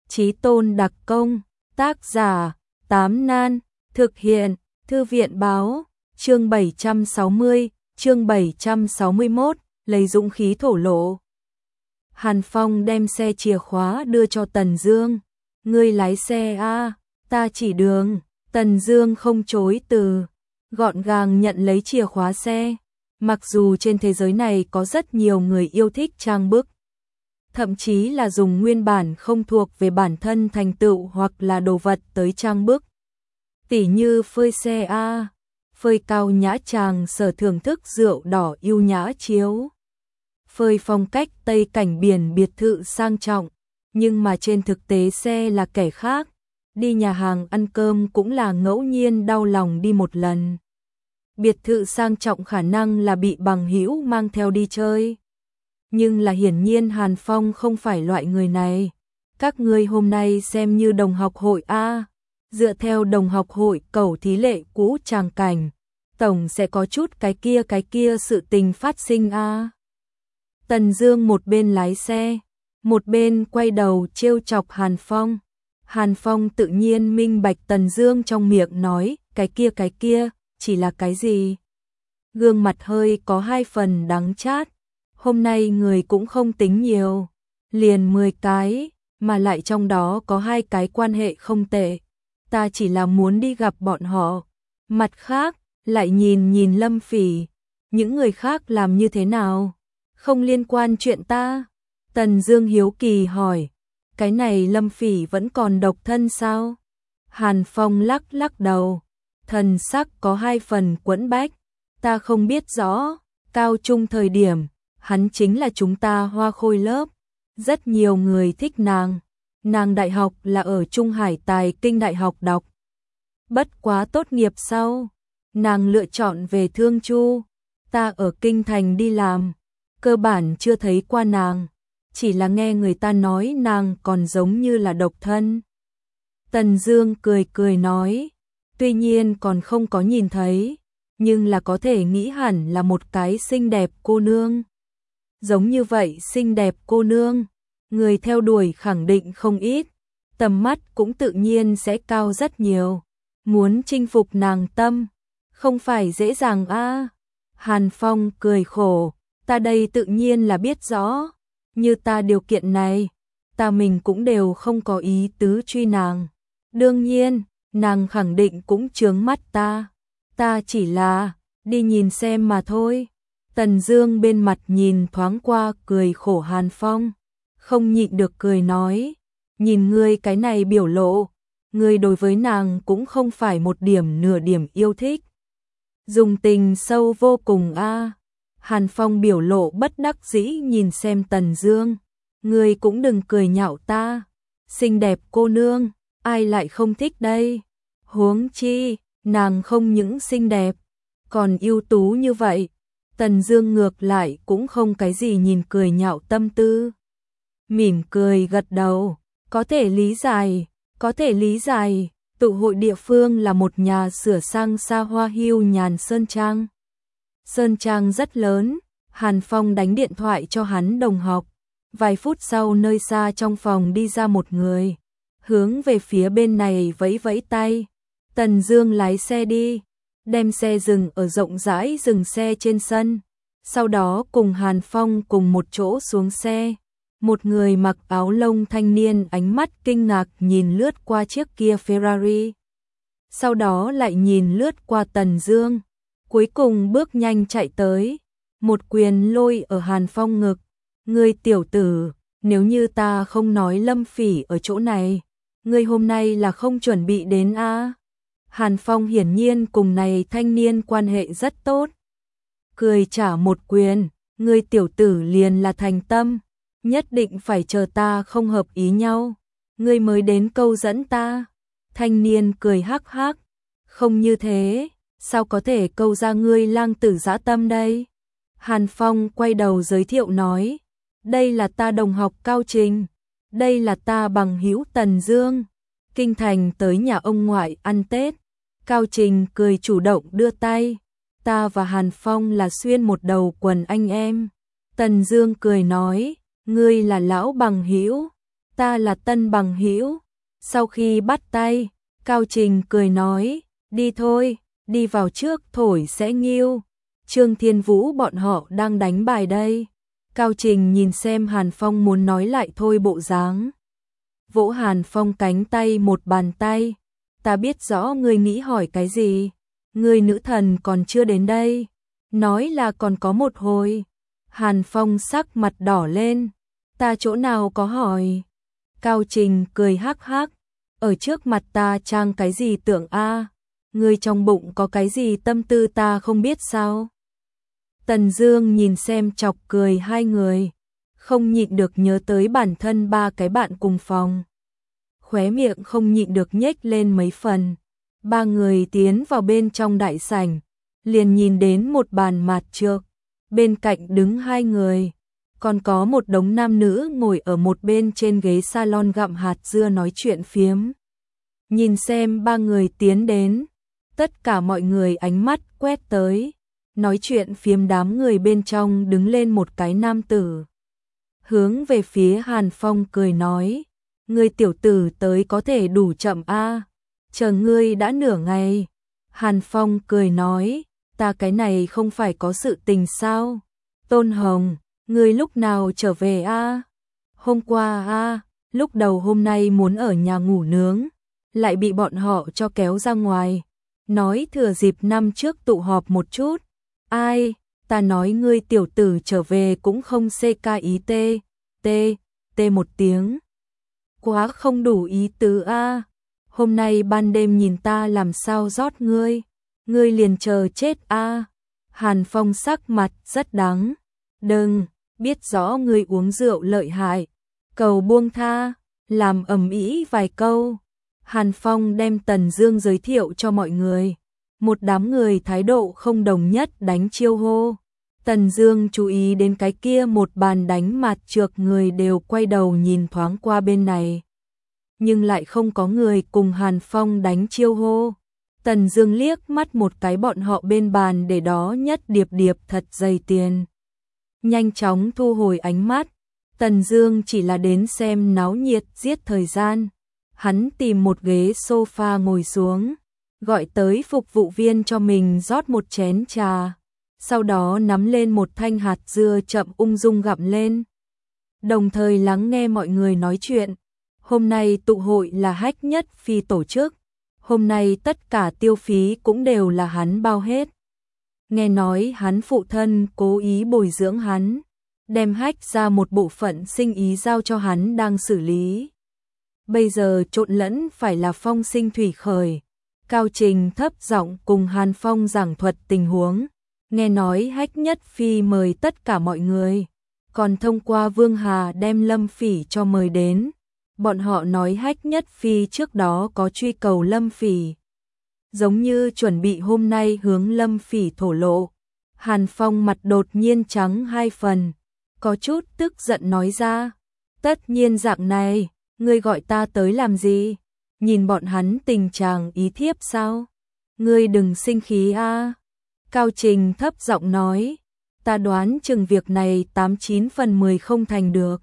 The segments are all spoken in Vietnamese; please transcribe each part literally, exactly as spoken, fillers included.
Chí tôn đặc công, tác giả, Tám Nan, thực hiện, Thư viện báo, chương bảy trăm sáu mươi, chương bảy trăm sáu mươi mốt, lấy dũng khí thổ lộ. Hàn Phong đem xe chìa khóa đưa cho Tần Dương. Ngươi lái xe a, ta chỉ đường. Tần Dương không chối từ, gọn gàng nhận lấy chìa khóa xe. Mặc dù trên thế giới này có rất nhiều người yêu thích trang bức, thậm chí là dùng nguyên bản không thuộc về bản thân thành tựu hoặc là đồ vật tới trang bức. Tỉ như phơi xe a, phơi cao nhã chàng sở thưởng thức rượu đỏ yêu nhã chiếu, phơi phong cách Tây cảnh biển biệt thự sang trọng, nhưng mà trên thực tế xe là kẻ khác. Đi nhà hàng ăn cơm cũng là ngẫu nhiên đau lòng đi một lần. Biệt thự sang trọng khả năng là bị bằng hữu mang theo đi chơi. Nhưng là hiển nhiên Hàn Phong không phải loại người này. Các ngươi hôm nay xem như đồng học hội A. Dựa theo đồng học hội cầu thí lệ cũ tràng cảnh, tổng sẽ có chút cái kia cái kia sự tình phát sinh A. Tần Dương một bên lái xe, một bên quay đầu trêu chọc Hàn Phong. Hàn Phong tự nhiên minh bạch Tần Dương trong miệng nói, cái kia cái kia, chỉ là cái gì? Gương mặt hơi có hai phần đắng chát. Hôm nay người cũng không tính nhiều, liền mười cái, mà lại trong đó có hai cái quan hệ không tệ. Ta chỉ là muốn đi gặp bọn họ. Mặt khác, lại nhìn nhìn Lâm Phỉ, những người khác làm như thế nào? Không liên quan chuyện ta. Tần Dương hiếu kỳ hỏi, cái này Lâm Phỉ vẫn còn độc thân sao? Hàn Phong lắc lắc đầu, thần sắc có hai phần quẫn bách. Ta không biết rõ, cao trung thời điểm, hắn chính là chúng ta hoa khôi lớp. Rất nhiều người thích nàng. Nàng đại học là ở Trung Hải Tài Kinh Đại học đọc. Bất quá tốt nghiệp sau, nàng lựa chọn về Thương Chu. Ta ở Kinh Thành đi làm, cơ bản chưa thấy qua nàng. Chỉ là nghe người ta nói nàng còn giống như là độc thân. Tần Dương cười cười nói, tuy nhiên còn không có nhìn thấy, nhưng là có thể nghĩ hẳn là một cái xinh đẹp cô nương. Giống như vậy xinh đẹp cô nương, người theo đuổi khẳng định không ít, tầm mắt cũng tự nhiên sẽ cao rất nhiều. Muốn chinh phục nàng tâm, không phải dễ dàng a. Hàn Phong cười khổ, ta đây tự nhiên là biết rõ. Như ta điều kiện này, ta mình cũng đều không có ý tứ truy nàng. Đương nhiên, nàng khẳng định cũng chướng mắt ta. Ta chỉ là đi nhìn xem mà thôi. Tần Dương bên mặt nhìn thoáng qua cười khổ Hàn Phong, không nhịn được cười nói, nhìn ngươi cái này biểu lộ, ngươi đối với nàng cũng không phải một điểm nửa điểm yêu thích. Dùng tình sâu vô cùng a. Hàn Phong biểu lộ bất đắc dĩ nhìn xem Tần Dương, ngươi cũng đừng cười nhạo ta, xinh đẹp cô nương, ai lại không thích đây? Huống chi, nàng không những xinh đẹp, còn ưu tú như vậy. Tần Dương ngược lại cũng không cái gì nhìn cười nhạo tâm tư. Mỉm cười gật đầu, có thể lý giải, có thể lý giải, tụ hội địa phương là một nhà sửa sang xa hoa hưu nhàn sơn trang. Sơn trang rất lớn, Hàn Phong đánh điện thoại cho hắn đồng học. Vài phút sau nơi xa trong phòng đi ra một người, hướng về phía bên này vẫy vẫy tay. Tần Dương lái xe đi, đem xe dừng ở rộng rãi dừng xe trên sân. Sau đó cùng Hàn Phong cùng một chỗ xuống xe. Một người mặc áo lông thanh niên ánh mắt kinh ngạc nhìn lướt qua chiếc kia Ferrari. Sau đó lại nhìn lướt qua Tần Dương. Cuối cùng bước nhanh chạy tới, một quyền lôi ở Hàn Phong ngực. Ngươi tiểu tử, nếu như ta không nói Lâm Phỉ ở chỗ này, ngươi hôm nay là không chuẩn bị đến a. Hàn Phong hiển nhiên cùng này thanh niên quan hệ rất tốt. Cười trả một quyền, ngươi tiểu tử liền là thành tâm, nhất định phải chờ ta không hợp ý nhau, ngươi mới đến câu dẫn ta. Thanh niên cười hắc hắc, không như thế, sao có thể câu ra ngươi lang tử dã tâm đây? Hàn Phong quay đầu giới thiệu nói, đây là ta đồng học Cao Trình, đây là ta bằng hữu Tần Dương, Kinh Thành tới nhà ông ngoại ăn Tết. Cao Trình cười chủ động đưa tay, ta và Hàn Phong là xuyên một đầu quần anh em. Tần Dương cười nói, ngươi là lão bằng hữu, ta là tân bằng hữu. Sau khi bắt tay, Cao Trình cười nói, đi thôi, đi vào trước thổi sẽ nghiêu. Trương Thiên Vũ bọn họ đang đánh bài đây. Cao Trình nhìn xem Hàn Phong muốn nói lại thôi bộ dáng. Vỗ Hàn Phong cánh tay một bàn tay. Ta biết rõ ngươi nghĩ hỏi cái gì. Ngươi nữ thần còn chưa đến đây. Nói là còn có một hồi. Hàn Phong sắc mặt đỏ lên. Ta chỗ nào có hỏi. Cao Trình cười hắc hắc. Ở trước mặt ta trang cái gì tưởng a? Ngươi trong bụng có cái gì tâm tư ta không biết sao? Tần Dương nhìn xem chọc cười hai người, không nhịn được nhớ tới bản thân ba cái bạn cùng phòng. Khóe miệng không nhịn được nhếch lên mấy phần. Ba người tiến vào bên trong đại sảnh, liền nhìn đến một bàn mạt trược, bên cạnh đứng hai người, còn có một đống nam nữ ngồi ở một bên trên ghế salon gặm hạt dưa nói chuyện phiếm. Nhìn xem ba người tiến đến, tất cả mọi người ánh mắt quét tới, nói chuyện phiếm đám người bên trong đứng lên một cái nam tử. Hướng về phía Hàn Phong cười nói, ngươi tiểu tử tới có thể đủ chậm a, chờ ngươi đã nửa ngày. Hàn Phong cười nói, ta cái này không phải có sự tình sao? Tôn Hồng, ngươi lúc nào trở về a? Hôm qua a, lúc đầu hôm nay muốn ở nhà ngủ nướng, lại bị bọn họ cho kéo ra ngoài, nói thừa dịp năm trước tụ họp một chút. Ai, ta nói ngươi tiểu tử trở về cũng không xê ca ý tê, tê, tê một tiếng. Quá không đủ ý tứ a. Hôm nay ban đêm nhìn ta làm sao rót ngươi, ngươi liền chờ chết a. Hàn Phong sắc mặt rất đắng. Đừng, biết rõ ngươi uống rượu lợi hại, cầu buông tha, làm ầm ĩ vài câu. Hàn Phong đem Tần Dương giới thiệu cho mọi người. Một đám người thái độ không đồng nhất đánh chiêu hô. Tần Dương chú ý đến cái kia một bàn đánh mạt trược, người đều quay đầu nhìn thoáng qua bên này. Nhưng lại không có người cùng Hàn Phong đánh chiêu hô. Tần Dương liếc mắt một cái bọn họ bên bàn để đó nhất điệp điệp thật dày tiền. Nhanh chóng thu hồi ánh mắt. Tần Dương chỉ là đến xem náo nhiệt giết thời gian. Hắn tìm một ghế sofa ngồi xuống, gọi tới phục vụ viên cho mình rót một chén trà, sau đó nắm lên một thanh hạt dưa chậm ung dung gặm lên, đồng thời lắng nghe mọi người nói chuyện. Hôm nay tụ hội là Hách Nhất Phi tổ chức, hôm nay tất cả tiêu phí cũng đều là hắn bao hết. Nghe nói hắn phụ thân cố ý bồi dưỡng hắn, đem Hách ra một bộ phận sinh ý giao cho hắn đang xử lý. Bây giờ trộn lẫn phải là phong sinh thủy khởi. Cao Trình thấp giọng cùng Hàn Phong giảng thuật tình huống, nghe nói Hách Nhất Phi mời tất cả mọi người, còn thông qua Vương Hà đem Lâm Phỉ cho mời đến. Bọn họ nói Hách Nhất Phi trước đó có truy cầu Lâm Phỉ, giống như chuẩn bị hôm nay hướng Lâm Phỉ thổ lộ. Hàn Phong mặt đột nhiên trắng hai phần, có chút tức giận nói ra, tất nhiên dạng này, ngươi gọi ta tới làm gì? Nhìn bọn hắn tình trạng ý thiếp sao? Ngươi đừng sinh khí a. Cao Trình thấp giọng nói, ta đoán chừng việc này tám chín phần mười không thành được.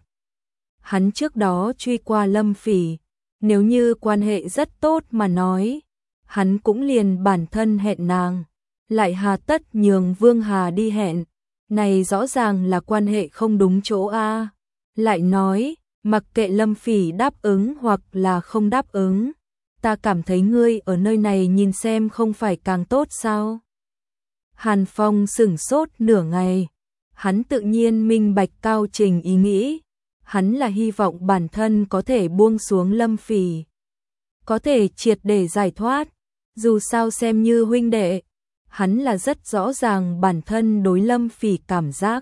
Hắn trước đó truy qua Lâm Phỉ, nếu như quan hệ rất tốt mà nói, hắn cũng liền bản thân hẹn nàng, lại hà tất nhường Vương Hà đi hẹn, này rõ ràng là quan hệ không đúng chỗ a. Lại nói, mặc kệ Lâm Phỉ đáp ứng hoặc là không đáp ứng, ta cảm thấy ngươi ở nơi này nhìn xem không phải càng tốt sao? Hàn Phong sửng sốt nửa ngày, hắn tự nhiên minh bạch Cao Trình ý nghĩ, hắn là hy vọng bản thân có thể buông xuống Lâm Phỉ, có thể triệt để giải thoát, dù sao xem như huynh đệ, hắn là rất rõ ràng bản thân đối Lâm Phỉ cảm giác.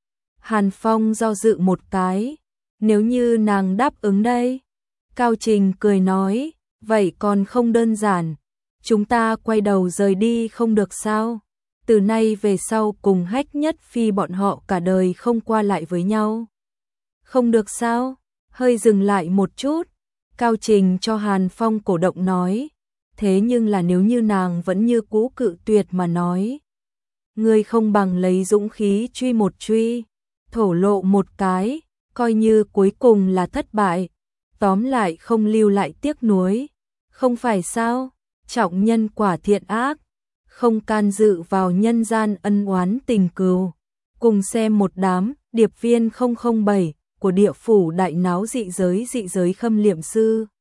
Hàn Phong do dự một cái, nếu như nàng đáp ứng đây. Cao Trình cười nói, vậy còn không đơn giản, chúng ta quay đầu rời đi không được sao? Từ nay về sau cùng Hách Nhất Phi bọn họ cả đời không qua lại với nhau. Không được sao? Hơi dừng lại một chút, Cao Trình cho Hàn Phong cổ động nói, thế nhưng là nếu như nàng vẫn như cũ cự tuyệt mà nói, ngươi không bằng lấy dũng khí truy một truy, thổ lộ một cái, coi như cuối cùng là thất bại, tóm lại không lưu lại tiếc nuối. Không phải sao? Trọng nhân quả thiện ác, không can dự vào nhân gian ân oán tình cừu. Cùng xem một đám điệp viên không không bảy của địa phủ đại náo dị giới dị giới Khâm Liệm Sư.